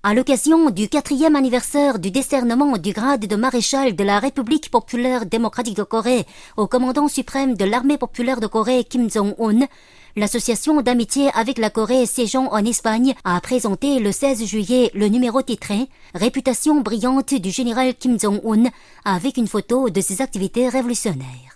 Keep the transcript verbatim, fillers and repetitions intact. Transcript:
À l'occasion du quatrième anniversaire du décernement du grade de maréchal de la République populaire démocratique de Corée au commandant suprême de l'armée populaire de Corée Kim Jong-un, l'association d'amitié avec la Corée siégeant en Espagne a présenté le seize juillet le numéro titré « Réputation brillante du général Kim Jong-un » avec une photo de ses activités révolutionnaires.